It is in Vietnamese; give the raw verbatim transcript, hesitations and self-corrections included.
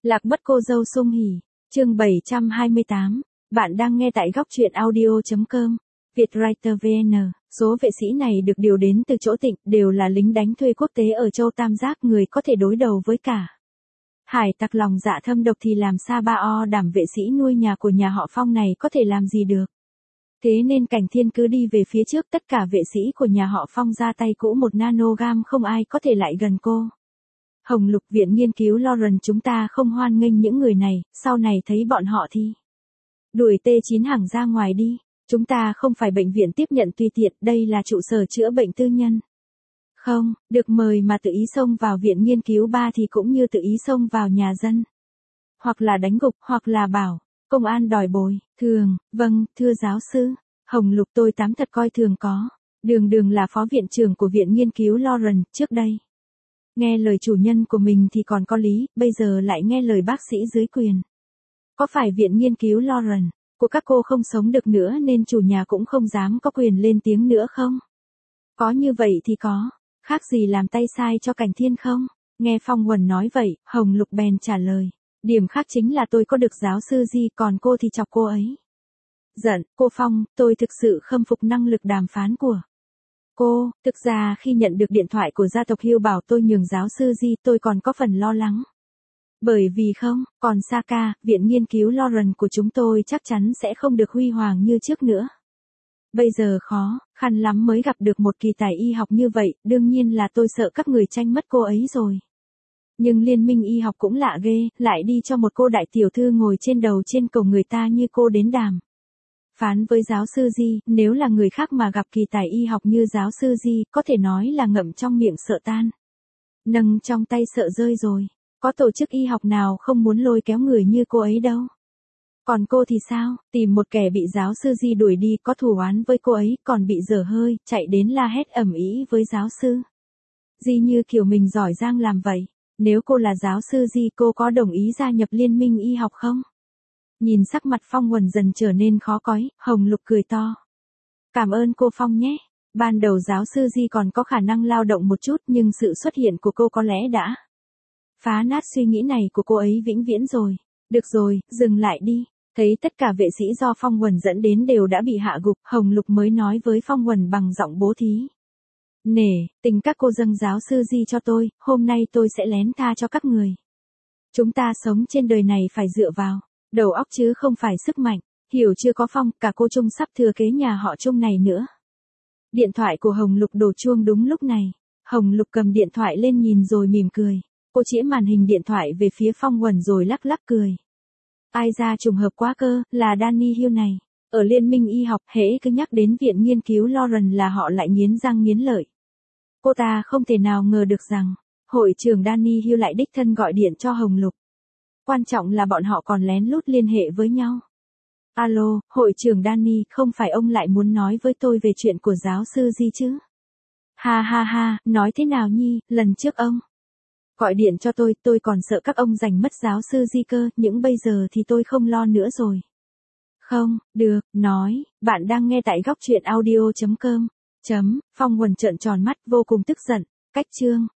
Lạc mất cô dâu sung hỉ, chương bảy trăm hai mươi tám, bạn đang nghe tại góc truyện audio chấm com, Vietwriter vê en, số vệ sĩ này được điều đến từ chỗ Tịnh, đều là lính đánh thuê quốc tế ở châu Tam Giác, người có thể đối đầu với cả hải tặc lòng dạ thâm độc thì làm sao ba o đảm vệ sĩ nuôi nhà của nhà họ Phong này có thể làm gì được. Thế nên Cảnh Thiên cứ đi về phía trước, tất cả vệ sĩ của nhà họ Phong ra tay cũ một nanogam không ai có thể lại gần cô. Hồng Lục, viện nghiên cứu Lauren, chúng ta không hoan nghênh những người này, sau này thấy bọn họ thì đuổi T chín hàng ra ngoài đi, chúng ta không phải bệnh viện tiếp nhận tùy tiện, đây là trụ sở chữa bệnh tư nhân. Không, được mời mà tự ý xông vào viện nghiên cứu ba thì cũng như tự ý xông vào nhà dân. Hoặc là đánh gục, hoặc là bảo công an đòi bồi thường. Vâng, thưa giáo sư. Hồng Lục, tôi tám thật coi thường có. Đường Đường là phó viện trưởng của viện nghiên cứu Lauren, trước đây nghe lời chủ nhân của mình thì còn có lý, bây giờ lại nghe lời bác sĩ dưới quyền. Có phải viện nghiên cứu Lauren của các cô không sống được nữa nên chủ nhà cũng không dám có quyền lên tiếng nữa không? Có như vậy thì có, khác gì làm tay sai cho Cảnh Thiên không? Nghe Phong Quần nói vậy, Hồng Lục bèn trả lời. Điểm khác chính là tôi có được giáo sư Di, còn cô thì chọc cô ấy. Giận, cô Phong, tôi thực sự khâm phục năng lực đàm phán của cô. Thực ra khi nhận được điện thoại của gia tộc Hill bảo tôi nhường giáo sư Di, tôi còn có phần lo lắng. Bởi vì không, còn Saka, viện nghiên cứu Lauren của chúng tôi chắc chắn sẽ không được huy hoàng như trước nữa. Bây giờ khó, khăn lắm mới gặp được một kỳ tài y học như vậy, đương nhiên là tôi sợ các người tranh mất cô ấy rồi. Nhưng liên minh y học cũng lạ ghê, lại đi cho một cô đại tiểu thư ngồi trên đầu trên cầu người ta như cô đến đàm phán với giáo sư Di. Nếu là người khác mà gặp kỳ tài y học như giáo sư Di, có thể nói là ngậm trong miệng sợ tan, nâng trong tay sợ rơi rồi. Có tổ chức y học nào không muốn lôi kéo người như cô ấy đâu. Còn cô thì sao, tìm một kẻ bị giáo sư Di đuổi đi, có thù oán với cô ấy, còn bị dở hơi, chạy đến la hét ầm ĩ với giáo sư Di như kiểu mình giỏi giang làm vậy. Nếu cô là giáo sư Di, cô có đồng ý gia nhập liên minh y học không? Nhìn sắc mặt Phong Quần dần trở nên khó coi, Hồng Lục cười to. Cảm ơn cô Phong nhé. Ban đầu giáo sư Di còn có khả năng lao động một chút, nhưng sự xuất hiện của cô có lẽ đã phá nát suy nghĩ này của cô ấy vĩnh viễn rồi. Được rồi, dừng lại đi. Thấy tất cả vệ sĩ do Phong Quần dẫn đến đều đã bị hạ gục, Hồng Lục mới nói với Phong Quần bằng giọng bố thí. Nể, tình các cô dâng giáo sư Di cho tôi, hôm nay tôi sẽ lén tha cho các người. Chúng ta sống trên đời này phải dựa vào đầu óc chứ không phải sức mạnh, hiểu chưa có Phong, cả cô Trung sắp thừa kế nhà họ Trung này nữa. Điện thoại của Hồng Lục đổ chuông đúng lúc này. Hồng Lục cầm điện thoại lên nhìn rồi mỉm cười. Cô chĩa màn hình điện thoại về phía Phong Quần rồi lắc lắc cười. Ai ra trùng hợp quá cơ, là Danny Hill này. Ở liên minh y học, hễ cứ nhắc đến viện nghiên cứu Lauren là họ lại nghiến răng nghiến lợi. Cô ta không thể nào ngờ được rằng hội trưởng Danny Hill lại đích thân gọi điện cho Hồng Lục. Quan trọng là bọn họ còn lén lút liên hệ với nhau. Alo, hội trưởng Danny, không phải ông lại muốn nói với tôi về chuyện của giáo sư Di chứ? Ha ha ha, nói thế nào nhi, lần trước ông gọi điện cho tôi, tôi còn sợ các ông giành mất giáo sư Di cơ, nhưng bây giờ thì tôi không lo nữa rồi. Không, được, nói, bạn đang nghe tại góc truyện audio chấm com. Chấm, Phong Quần trợn tròn mắt vô cùng tức giận. Cách chương